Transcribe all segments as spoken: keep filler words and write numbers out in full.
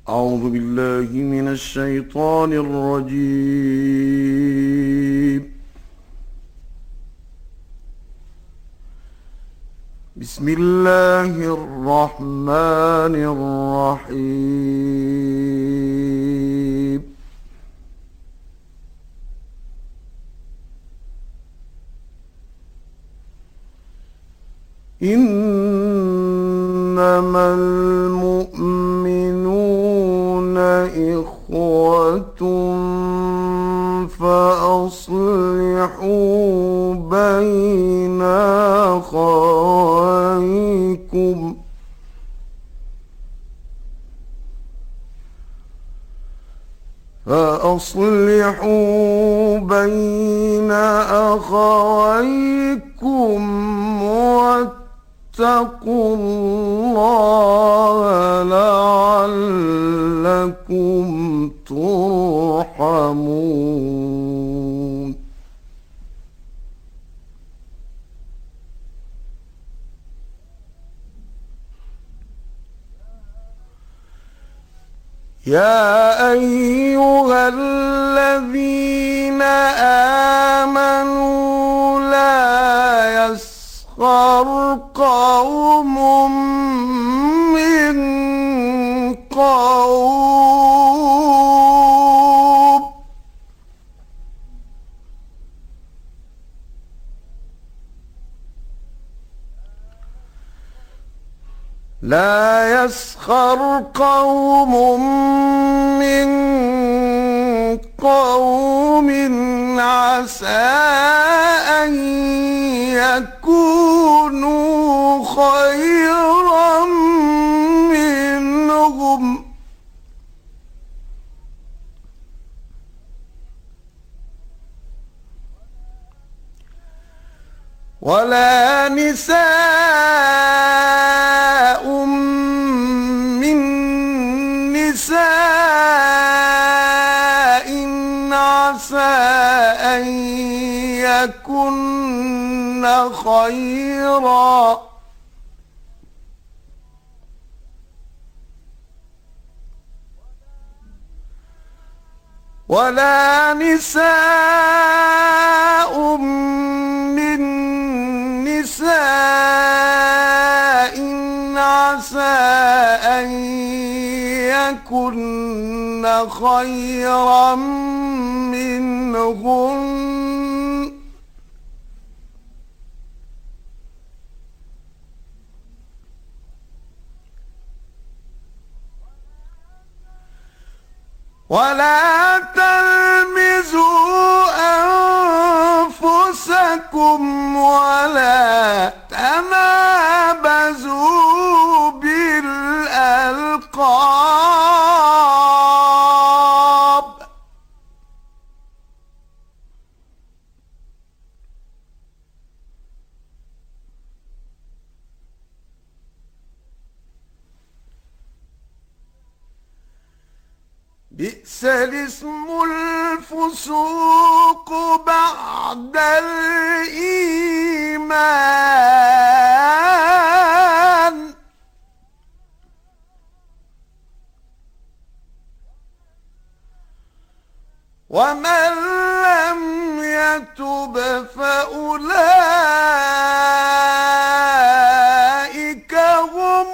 أعوذ بالله من الشيطان الرجيم. بسم الله الرحمن الرحيم. إنما المؤمنون إخوة فأصلحوا بين أخويكم فأصلحوا بين أخويكم واتقوا الله لعلكم ترحمون. يا أيها الذين آمنوا لا يسخر قوم من قوم لا يسخر قوم من قوم عسى أن يكونوا خيرا منهم ولا نساء من نساء عسى أن يكن خيرا ولا نساء من نساء عسى أن يكن خيرا منهن ولا تلمزوا أنفسكم ولا تنابزوا بالألقاب بئس الاسم الفسوق بعد الإيمان ومن لم يتب فأولئك هم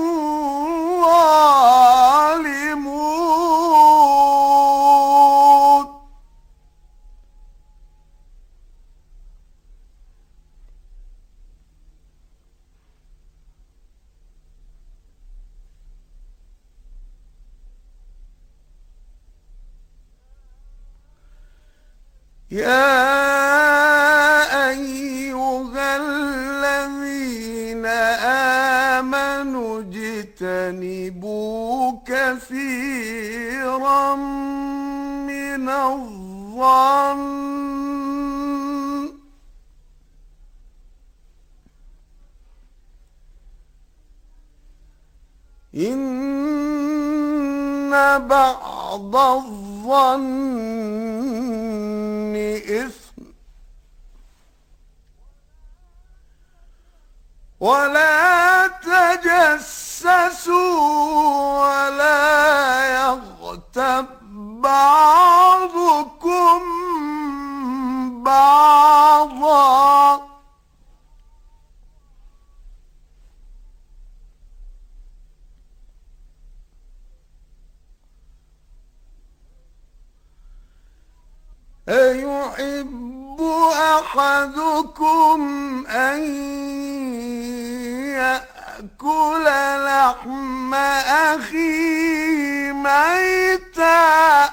الظالمون. يا أيها الذين آمنوا اجتنبوا كثيرا من الظن إن بعض الظن إثم ولا تجسسوا ولا أيحب أحدكم أن يأكل لحم أخيه ميتا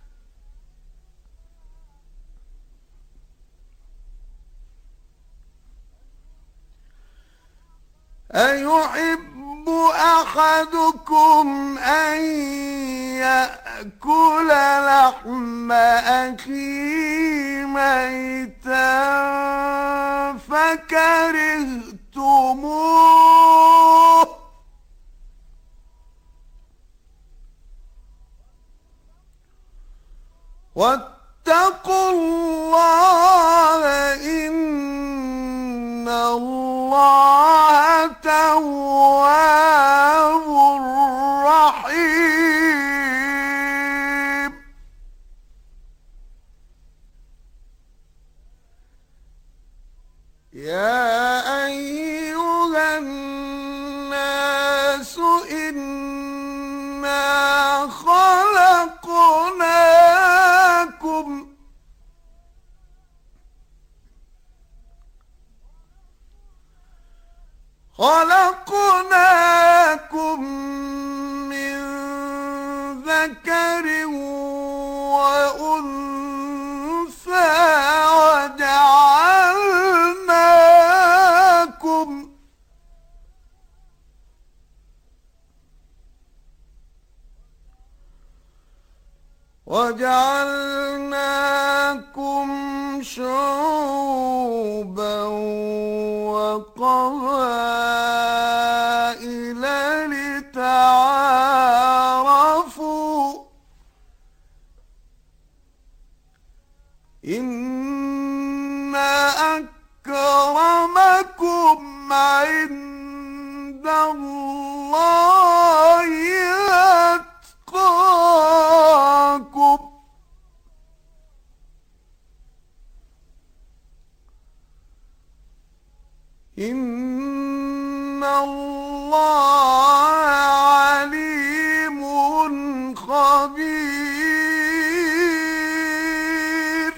أيحب أحدكم أن يأكل لحم أخيه ميتا فكرهتموه واتقوا الله إن الله تواب رحيم. يا أيها الناس إنا خلقناكم خلقناكم من ذكر وأنثى وجعلناكم وجعلناكم شعوبا وقبائل لتعارفوا إن أكرمكم عند الله أتقاكم إن الله عليم خبير.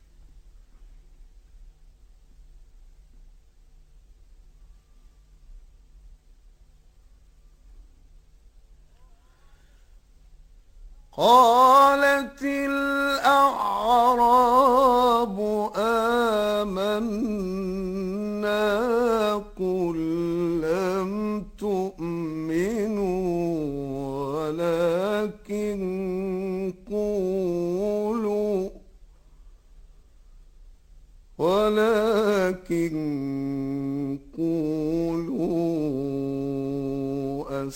قالت الأعراب آمنا قل لم تؤمنوا ولكن قولوا ولكن قولوا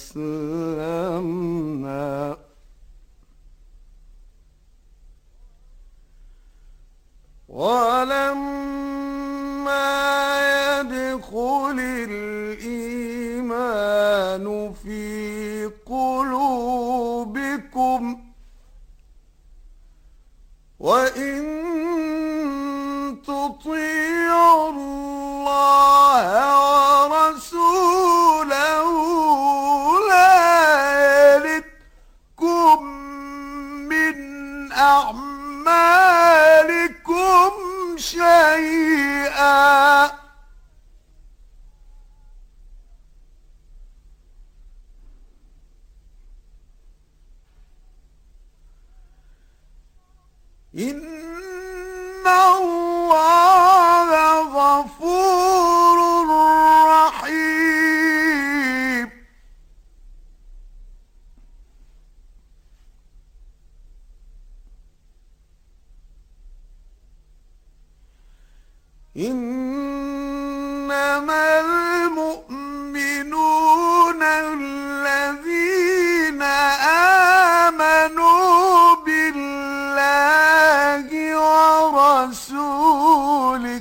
أسلمنا ولما يدخل الإيمان في قلوبكم وإن تطيعوا الله ورسوله لا يلدكم من أعمالكم شيئا إن الله غفور رحيم. إنما المؤمنون الذين آمنوا بالله ورسوله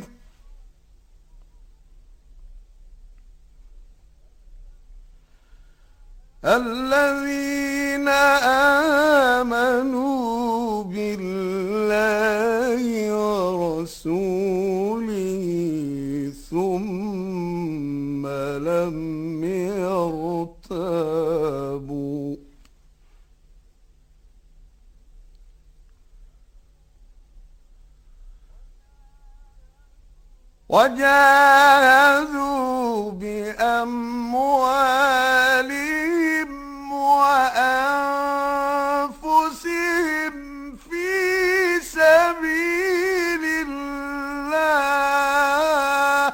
الذين آمنوا بالله ورسوله ثم لم يرتابوا وجاهدوا بأموالهم وأنفسهم في سبيل الله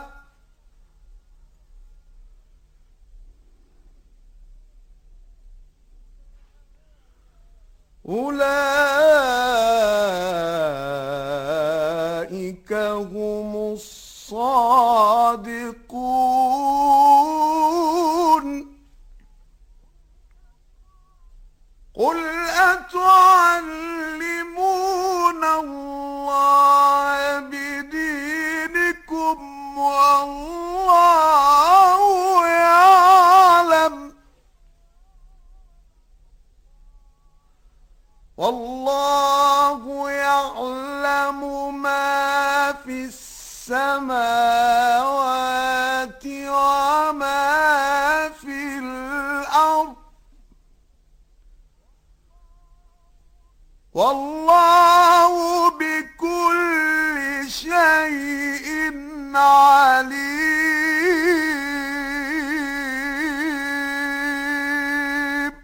أولئك هم الصادقون. قل أتعلمون الله بدينكم والله يعلم والله يعلم ما في السماوات وما في الأرض والله بكل شيء عليم.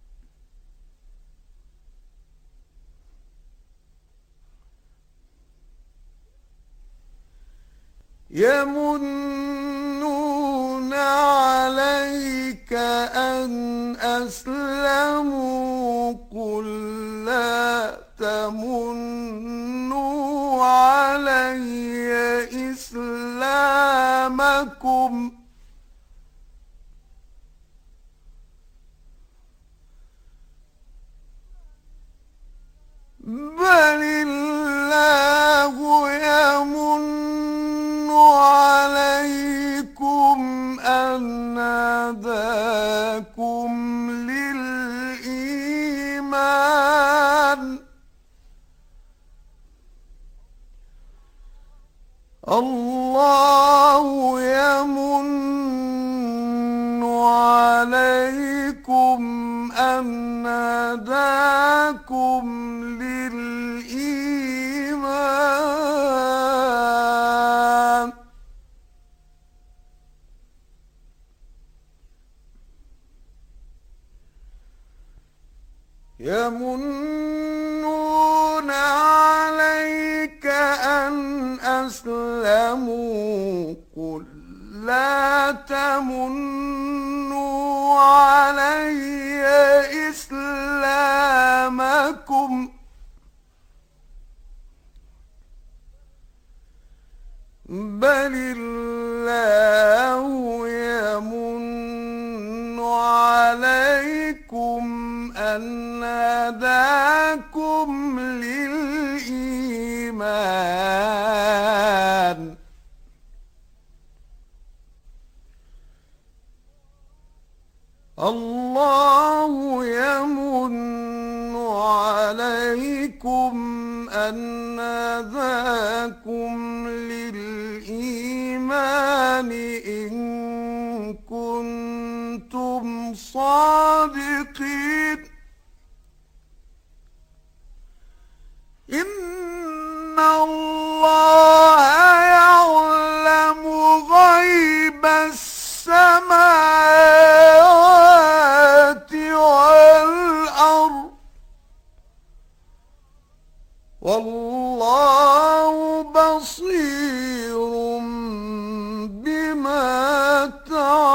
يمنون عليك أن أسلموا قل لا تمنوا علي إسلامكم بل الله يمن عليكم أن هداكم للإيمان الله يمن عليكم أن هداكم للإيمان يمنون عليك أن أسلموا قل لا تمنوا علي إسلامكم بل الله يمن عليكم أن هداكم للإيمان الله يمن عليكم أن هداكم للإيمان إن كنتم صادقين إن الله يعلم غيب السماوات والأرض والله بصير بما تعملون.